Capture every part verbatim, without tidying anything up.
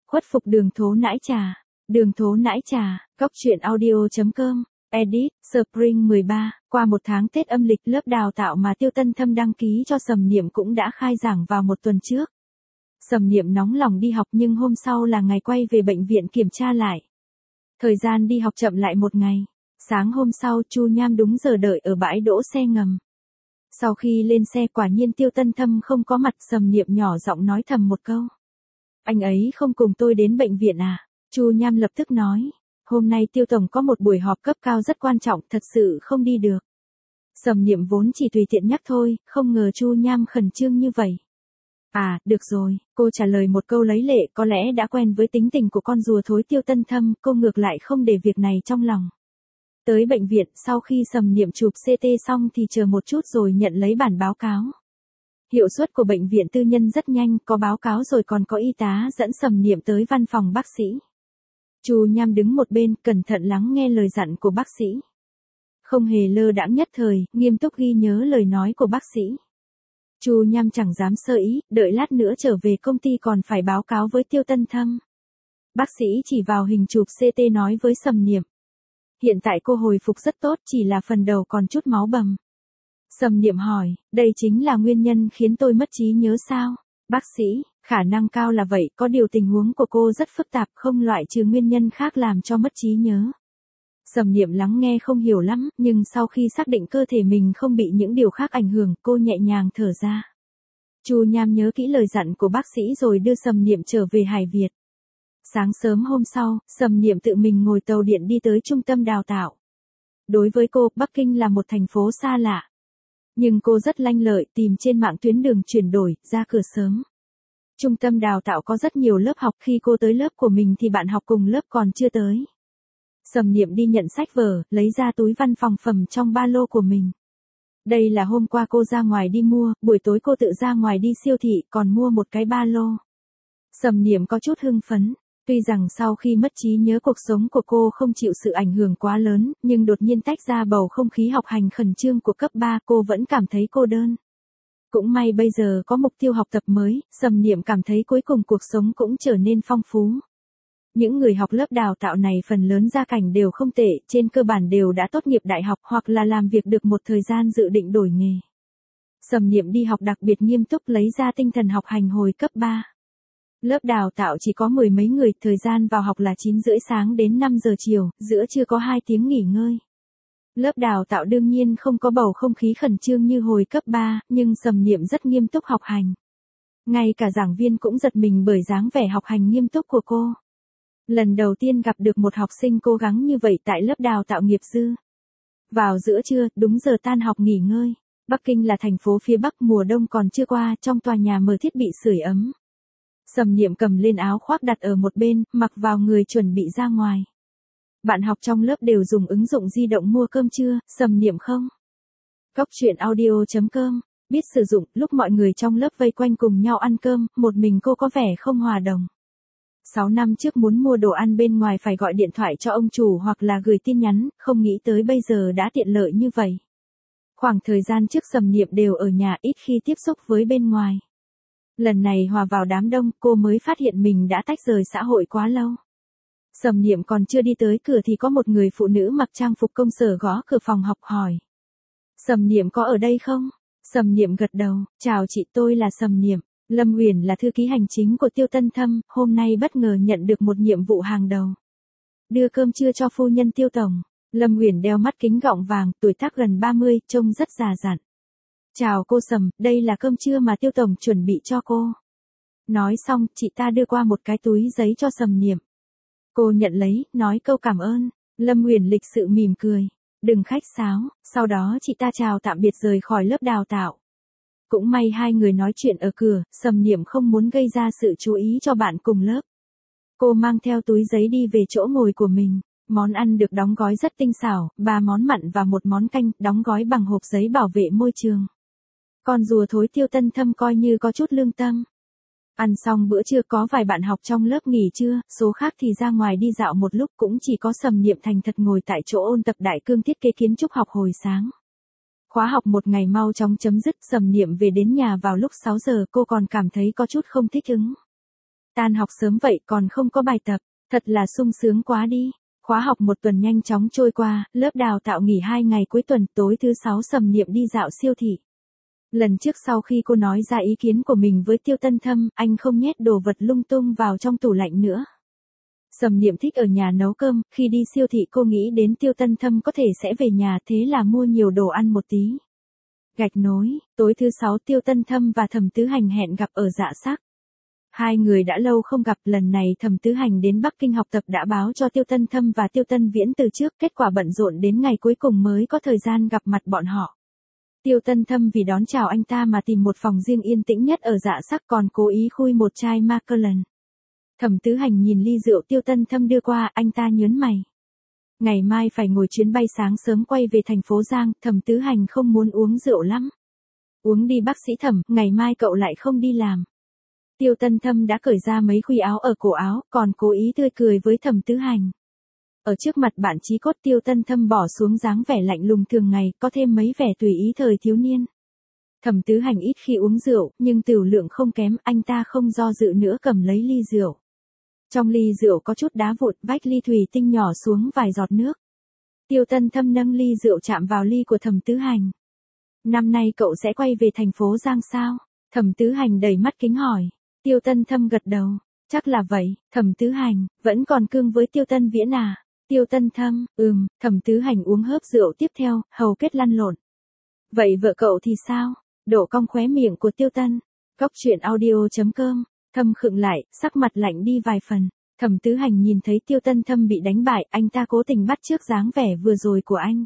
Khuất phục đường thố nãi trà. Đường thố nãi trà, góc truyện audio.com, edit, Spring mười ba, qua một tháng Tết âm lịch lớp đào tạo mà Tiêu Tân Thâm đăng ký cho Sầm Niệm cũng đã khai giảng vào một tuần trước. Sầm Niệm nóng lòng đi học nhưng hôm sau là ngày quay về bệnh viện kiểm tra lại. Thời gian đi học chậm lại một ngày. Sáng hôm sau Chu Nham đúng giờ đợi ở bãi đỗ xe ngầm. Sau khi lên xe quả nhiên Tiêu Tân Thâm không có mặt. Sầm Niệm nhỏ giọng nói thầm một câu. Anh ấy không cùng tôi đến bệnh viện à? Chu Nham lập tức nói. Hôm nay Tiêu Tổng có một buổi họp cấp cao rất quan trọng, thật sự không đi được. Sầm Niệm vốn chỉ tùy tiện nhắc thôi, không ngờ Chu Nham khẩn trương như vậy. À, được rồi, cô trả lời một câu lấy lệ, có lẽ đã quen với tính tình của con rùa thối Tiêu Tân Thâm, cô ngược lại không để việc này trong lòng. Tới bệnh viện, sau khi Sầm Niệm chụp xê tê xong thì chờ một chút rồi nhận lấy bản báo cáo. Hiệu suất của bệnh viện tư nhân rất nhanh, có báo cáo rồi còn có y tá dẫn Sầm Niệm tới văn phòng bác sĩ. Chu Nham đứng một bên, cẩn thận lắng nghe lời dặn của bác sĩ. Không hề lơ đãng nhất thời, nghiêm túc ghi nhớ lời nói của bác sĩ. Chu Nham chẳng dám sơ ý, đợi lát nữa trở về công ty còn phải báo cáo với Tiêu Tân Thâm. Bác sĩ chỉ vào hình chụp xê tê nói với Sầm Niệm. Hiện tại cô hồi phục rất tốt, chỉ là phần đầu còn chút máu bầm. Sầm Niệm hỏi, đây chính là nguyên nhân khiến tôi mất trí nhớ sao? Bác sĩ, khả năng cao là vậy, có điều tình huống của cô rất phức tạp, không loại trừ nguyên nhân khác làm cho mất trí nhớ. Sầm Niệm lắng nghe không hiểu lắm, nhưng sau khi xác định cơ thể mình không bị những điều khác ảnh hưởng, cô nhẹ nhàng thở ra. Chu Nham nhớ kỹ lời dặn của bác sĩ rồi đưa Sầm Niệm trở về Hải Việt. Sáng sớm hôm sau, Sầm Niệm tự mình ngồi tàu điện đi tới trung tâm đào tạo. Đối với cô, Bắc Kinh là một thành phố xa lạ. Nhưng cô rất lanh lợi, tìm trên mạng tuyến đường chuyển đổi, ra cửa sớm. Trung tâm đào tạo có rất nhiều lớp học, khi cô tới lớp của mình thì bạn học cùng lớp còn chưa tới. Sầm Niệm đi nhận sách vở, lấy ra túi văn phòng phẩm trong ba lô của mình. Đây là hôm qua cô ra ngoài đi mua, buổi tối cô tự ra ngoài đi siêu thị, còn mua một cái ba lô. Sầm Niệm có chút hưng phấn. Tuy rằng sau khi mất trí nhớ cuộc sống của cô không chịu sự ảnh hưởng quá lớn, nhưng đột nhiên tách ra bầu không khí học hành khẩn trương của cấp ba cô vẫn cảm thấy cô đơn. Cũng may bây giờ có mục tiêu học tập mới, Sầm Niệm cảm thấy cuối cùng cuộc sống cũng trở nên phong phú. Những người học lớp đào tạo này phần lớn gia cảnh đều không tệ, trên cơ bản đều đã tốt nghiệp đại học hoặc là làm việc được một thời gian dự định đổi nghề. Sầm Niệm đi học đặc biệt nghiêm túc lấy ra tinh thần học hành hồi cấp ba. Lớp đào tạo chỉ có mười mấy người, thời gian vào học là chín rưỡi sáng đến năm giờ chiều, giữa trưa có hai tiếng nghỉ ngơi. Lớp đào tạo đương nhiên không có bầu không khí khẩn trương như hồi cấp ba, nhưng Sầm Niệm rất nghiêm túc học hành. Ngay cả giảng viên cũng giật mình bởi dáng vẻ học hành nghiêm túc của cô. Lần đầu tiên gặp được một học sinh cố gắng như vậy tại lớp đào tạo nghiệp dư. Vào giữa trưa, đúng giờ tan học nghỉ ngơi. Bắc Kinh là thành phố phía Bắc, mùa đông còn chưa qua, trong tòa nhà mở thiết bị sưởi ấm. Sầm Niệm cầm lên áo khoác đặt ở một bên, mặc vào người chuẩn bị ra ngoài. Bạn học trong lớp đều dùng ứng dụng di động mua cơm trưa, Sầm Niệm không. Góc truyện audio.com, biết sử dụng, lúc mọi người trong lớp vây quanh cùng nhau ăn cơm, một mình cô có vẻ không hòa đồng. Sáu năm trước muốn mua đồ ăn bên ngoài phải gọi điện thoại cho ông chủ hoặc là gửi tin nhắn, không nghĩ tới bây giờ đã tiện lợi như vậy. Khoảng thời gian trước Sầm Niệm đều ở nhà, ít khi tiếp xúc với bên ngoài. Lần này hòa vào đám đông, cô mới phát hiện mình đã tách rời xã hội quá lâu. Sầm Niệm còn chưa đi tới cửa thì có một người phụ nữ mặc trang phục công sở gõ cửa phòng học hỏi. Sầm Niệm có ở đây không? Sầm Niệm gật đầu, chào chị, tôi là Sầm Niệm. Lâm Uyển là thư ký hành chính của Tiêu Tân Thâm, hôm nay bất ngờ nhận được một nhiệm vụ hàng đầu. Đưa cơm trưa cho phu nhân Tiêu Tổng. Lâm Uyển đeo mắt kính gọng vàng, tuổi tác gần ba mươi, trông rất già dặn. Chào cô Sầm, đây là cơm trưa mà Tiêu Tổng chuẩn bị cho cô. Nói xong, chị ta đưa qua một cái túi giấy cho Sầm Niệm. Cô nhận lấy, nói câu cảm ơn. Lâm Uyển lịch sự mỉm cười. Đừng khách sáo, sau đó chị ta chào tạm biệt rời khỏi lớp đào tạo. Cũng may hai người nói chuyện ở cửa, Sầm Niệm không muốn gây ra sự chú ý cho bạn cùng lớp. Cô mang theo túi giấy đi về chỗ ngồi của mình. Món ăn được đóng gói rất tinh xảo, ba món mặn và một món canh, đóng gói bằng hộp giấy bảo vệ môi trường. Con rùa thối Tiêu Tân Thâm coi như có chút lương tâm. Ăn xong bữa trưa có vài bạn học trong lớp nghỉ trưa, số khác thì ra ngoài đi dạo một lúc, cũng chỉ có Sầm Niệm thành thật ngồi tại chỗ ôn tập đại cương thiết kế kiến trúc học hồi sáng. Khóa học một ngày mau chóng chấm dứt, Sầm Niệm về đến nhà vào lúc sáu giờ, cô còn cảm thấy có chút không thích ứng. Tan học sớm vậy còn không có bài tập, thật là sung sướng quá đi. Khóa học một tuần nhanh chóng trôi qua, lớp đào tạo nghỉ hai ngày cuối tuần, tối thứ sáu Sầm Niệm đi dạo siêu thị. Lần trước sau khi cô nói ra ý kiến của mình với Tiêu Tân Thâm, anh không nhét đồ vật lung tung vào trong tủ lạnh nữa. Sầm Niệm thích ở nhà nấu cơm, khi đi siêu thị cô nghĩ đến Tiêu Tân Thâm có thể sẽ về nhà, thế là mua nhiều đồ ăn một tí. Gạch nối, tối thứ sáu Tiêu Tân Thâm và Thẩm Tứ Hành hẹn gặp ở Dạ Sắc. Hai người đã lâu không gặp, lần này Thẩm Tứ Hành đến Bắc Kinh học tập đã báo cho Tiêu Tân Thâm và Tiêu Tân Viễn từ trước, kết quả bận rộn đến ngày cuối cùng mới có thời gian gặp mặt bọn họ. Tiêu Tân Thâm vì đón chào anh ta mà tìm một phòng riêng yên tĩnh nhất ở Dạ Sắc, còn cố ý khui một chai Macallan. Thẩm Tứ Hành nhìn ly rượu Tiêu Tân Thâm đưa qua, anh ta nhớn mày. Ngày mai phải ngồi chuyến bay sáng sớm quay về thành phố Giang, Thẩm Tứ Hành không muốn uống rượu lắm. Uống đi bác sĩ Thẩm, ngày mai cậu lại không đi làm. Tiêu Tân Thâm đã cởi ra mấy khuy áo ở cổ áo, còn cố ý tươi cười với Thẩm Tứ Hành. Ở trước mặt bạn chí cốt Tiêu Tân Thâm bỏ xuống dáng vẻ lạnh lùng thường ngày, có thêm mấy vẻ tùy ý thời thiếu niên. Thẩm Tứ Hành ít khi uống rượu, nhưng tửu lượng không kém, anh ta không do dự nữa cầm lấy ly rượu. Trong ly rượu có chút đá vụn, vách ly thủy tinh nhỏ xuống vài giọt nước. Tiêu Tân Thâm nâng ly rượu chạm vào ly của Thẩm Tứ Hành. Năm nay cậu sẽ quay về thành phố Giang sao? Thẩm Tứ Hành đầy mắt kính hỏi. Tiêu Tân Thâm gật đầu. Chắc là vậy. Thẩm Tứ Hành, vẫn còn cương với Tiêu Tân Viễn à? Tiêu Tân Thâm, ừm, Thẩm Tứ Hành uống hớp rượu tiếp theo, hầu kết lăn lộn. Vậy vợ cậu thì sao? Đổ cong khóe miệng của Tiêu Tân. Góc truyện audio chấm com. Thâm khựng lại, sắc mặt lạnh đi vài phần. Thẩm Tứ Hành nhìn thấy Tiêu Tân Thâm bị đánh bại, anh ta cố tình bắt chước dáng vẻ vừa rồi của anh.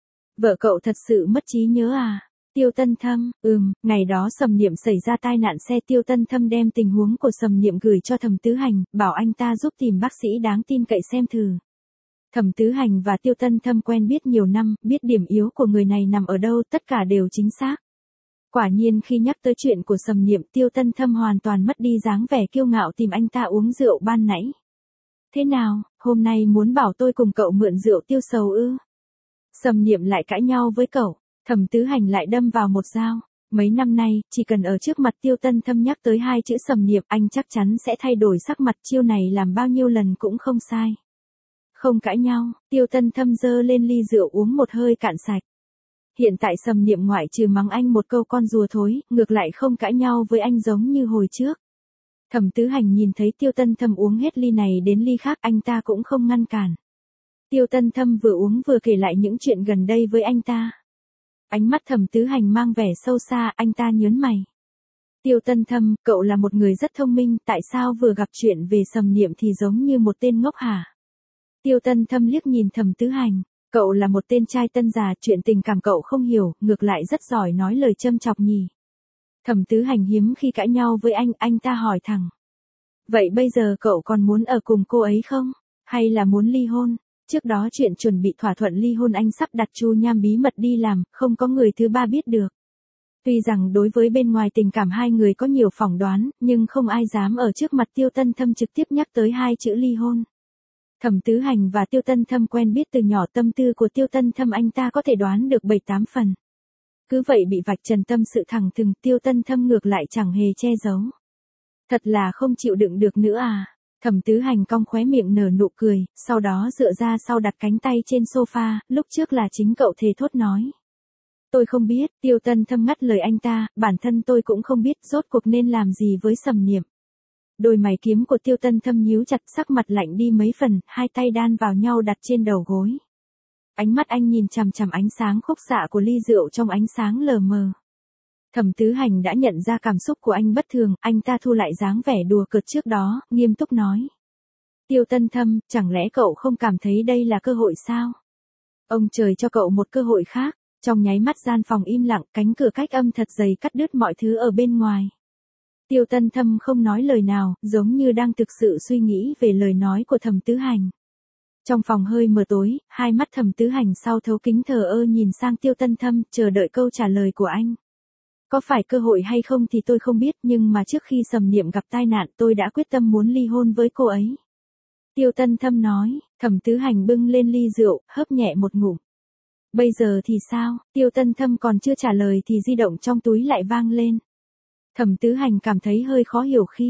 Vợ cậu thật sự mất trí nhớ à? Tiêu Tân Thâm, ừm, ngày đó Sầm Niệm xảy ra tai nạn xe, Tiêu Tân Thâm đem tình huống của Sầm Niệm gửi cho Thẩm Tứ Hành, bảo anh ta giúp tìm bác sĩ đáng tin cậy xem thử. Thẩm Tứ Hành và Tiêu Tân Thâm quen biết nhiều năm, biết điểm yếu của người này nằm ở đâu, tất cả đều chính xác. Quả nhiên khi nhắc tới chuyện của Sầm Niệm, Tiêu Tân Thâm hoàn toàn mất đi dáng vẻ kiêu ngạo tìm anh ta uống rượu ban nãy. Thế nào, hôm nay muốn bảo tôi cùng cậu mượn rượu tiêu sầu ư? Sầm Niệm lại cãi nhau với cậu, Thẩm Tứ Hành lại đâm vào một dao. Mấy năm nay, chỉ cần ở trước mặt Tiêu Tân Thâm nhắc tới hai chữ Sầm Niệm, anh chắc chắn sẽ thay đổi sắc mặt, chiêu này làm bao nhiêu lần cũng không sai. Không cãi nhau, Tiêu Tân Thâm giơ lên ly rượu uống một hơi cạn sạch. Hiện tại Sầm Niệm ngoại trừ mắng anh một câu con rùa thối, ngược lại không cãi nhau với anh giống như hồi trước. Thẩm Tứ Hành nhìn thấy Tiêu Tân Thâm uống hết ly này đến ly khác, anh ta cũng không ngăn cản. Tiêu Tân Thâm vừa uống vừa kể lại những chuyện gần đây với anh ta. Ánh mắt Thẩm Tứ Hành mang vẻ sâu xa, anh ta nhớn mày. Tiêu Tân Thâm, cậu là một người rất thông minh, tại sao vừa gặp chuyện về Sầm Niệm thì giống như một tên ngốc hả? Tiêu Tân Thâm liếc nhìn Thẩm Tứ Hành. Cậu là một tên trai tân già, chuyện tình cảm cậu không hiểu, ngược lại rất giỏi nói lời châm chọc nhỉ. Thẩm Tứ Hành hiếm khi cãi nhau với anh, anh ta hỏi thẳng. Vậy bây giờ cậu còn muốn ở cùng cô ấy không? Hay là muốn ly hôn? Trước đó chuyện chuẩn bị thỏa thuận ly hôn anh sắp đặt Chu Nham bí mật đi làm, không có người thứ ba biết được. Tuy rằng đối với bên ngoài tình cảm hai người có nhiều phỏng đoán, nhưng không ai dám ở trước mặt Tiêu Tân Thâm trực tiếp nhắc tới hai chữ ly hôn. Thẩm Tứ Hành và Tiêu Tân Thâm quen biết từ nhỏ, tâm tư của Tiêu Tân Thâm anh ta có thể đoán được bảy tám phần. Cứ vậy bị vạch trần tâm sự thẳng thừng, Tiêu Tân Thâm ngược lại chẳng hề che giấu. Thật là không chịu đựng được nữa à? Thẩm Tứ Hành cong khóe miệng nở nụ cười, sau đó dựa ra sau đặt cánh tay trên sofa, lúc trước là chính cậu thề thốt nói. Tôi không biết, Tiêu Tân Thâm ngắt lời anh ta, bản thân tôi cũng không biết rốt cuộc nên làm gì với Sầm Niệm. Đôi mày kiếm của Tiêu Tân Thâm nhíu chặt, sắc mặt lạnh đi mấy phần, hai tay đan vào nhau đặt trên đầu gối. Ánh mắt anh nhìn chằm chằm ánh sáng khúc xạ của ly rượu trong ánh sáng lờ mờ. Thẩm Tứ Hành đã nhận ra cảm xúc của anh bất thường, anh ta thu lại dáng vẻ đùa cợt trước đó, nghiêm túc nói. Tiêu Tân Thâm, chẳng lẽ cậu không cảm thấy đây là cơ hội sao? Ông trời cho cậu một cơ hội khác. Trong nháy mắt gian phòng im lặng, cánh cửa cách âm thật dày cắt đứt mọi thứ ở bên ngoài. Tiêu Tân Thâm không nói lời nào, giống như đang thực sự suy nghĩ về lời nói của Thẩm Tứ Hành. Trong phòng hơi mờ tối, hai mắt Thẩm Tứ Hành sau thấu kính thờ ơ nhìn sang Tiêu Tân Thâm, chờ đợi câu trả lời của anh. Có phải cơ hội hay không thì tôi không biết, nhưng mà trước khi Sầm Niệm gặp tai nạn tôi đã quyết tâm muốn ly hôn với cô ấy. Tiêu Tân Thâm nói, Thẩm Tứ Hành bưng lên ly rượu, hớp nhẹ một ngụm. Bây giờ thì sao? Tiêu Tân Thâm còn chưa trả lời thì di động trong túi lại vang lên. Thẩm Tứ Hành cảm thấy hơi khó hiểu khi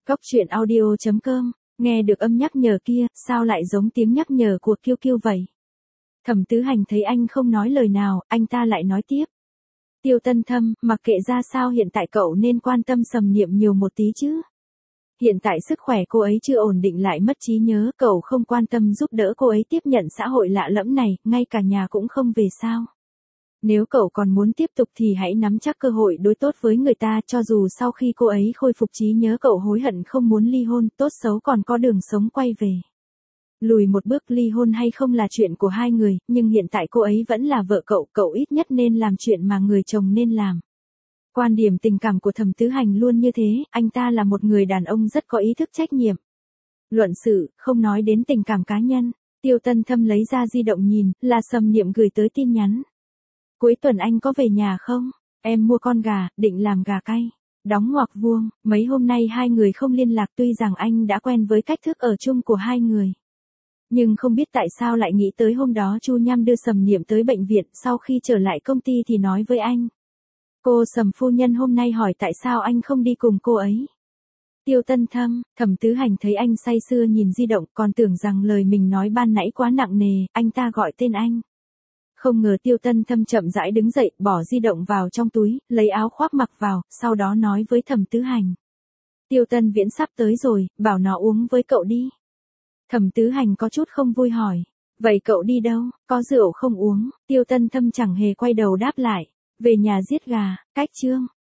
Cóc truyện audio chấm com, nghe được âm nhắc nhở kia, sao lại giống tiếng nhắc nhở của Kiêu Kiêu vậy? Thẩm Tứ Hành thấy anh không nói lời nào, anh ta lại nói tiếp. Tiêu Tân Thâm, mặc kệ ra sao hiện tại cậu nên quan tâm Sầm Niệm nhiều một tí chứ. Hiện tại sức khỏe cô ấy chưa ổn định lại mất trí nhớ, cậu không quan tâm giúp đỡ cô ấy tiếp nhận xã hội lạ lẫm này, ngay cả nhà cũng không về sao. Nếu cậu còn muốn tiếp tục thì hãy nắm chắc cơ hội đối tốt với người ta, cho dù sau khi cô ấy khôi phục trí nhớ cậu hối hận không muốn ly hôn, tốt xấu còn có đường sống quay về. Lùi một bước ly hôn hay không là chuyện của hai người, nhưng hiện tại cô ấy vẫn là vợ cậu, cậu ít nhất nên làm chuyện mà người chồng nên làm. Quan điểm tình cảm của Thẩm Tứ Hành luôn như thế, anh ta là một người đàn ông rất có ý thức trách nhiệm. Luận sự, không nói đến tình cảm cá nhân, Tiêu Tân Thâm lấy ra di động nhìn, là Sầm Niệm gửi tới tin nhắn. Cuối tuần anh có về nhà không? Em mua con gà, định làm gà cay. Đóng ngoặc vuông, mấy hôm nay hai người không liên lạc, tuy rằng anh đã quen với cách thức ở chung của hai người. Nhưng không biết tại sao lại nghĩ tới hôm đó Chu Nham đưa Sầm Niệm tới bệnh viện, sau khi trở lại công ty thì nói với anh. Cô Sầm phu nhân hôm nay hỏi tại sao anh không đi cùng cô ấy. Tiêu Tân Thâm, Thẩm Tứ Hành thấy anh say sưa nhìn di động, còn tưởng rằng lời mình nói ban nãy quá nặng nề, anh ta gọi tên anh. Không ngờ Tiêu Tân Thâm chậm rãi đứng dậy, bỏ di động vào trong túi, lấy áo khoác mặc vào, sau đó nói với Thẩm Tứ Hành. Tiêu Tân Viễn sắp tới rồi, bảo nó uống với cậu đi. Thẩm Tứ Hành có chút không vui hỏi. Vậy cậu đi đâu, có rượu không uống? Tiêu Tân Thâm chẳng hề quay đầu đáp lại. Về nhà giết gà, cách chương.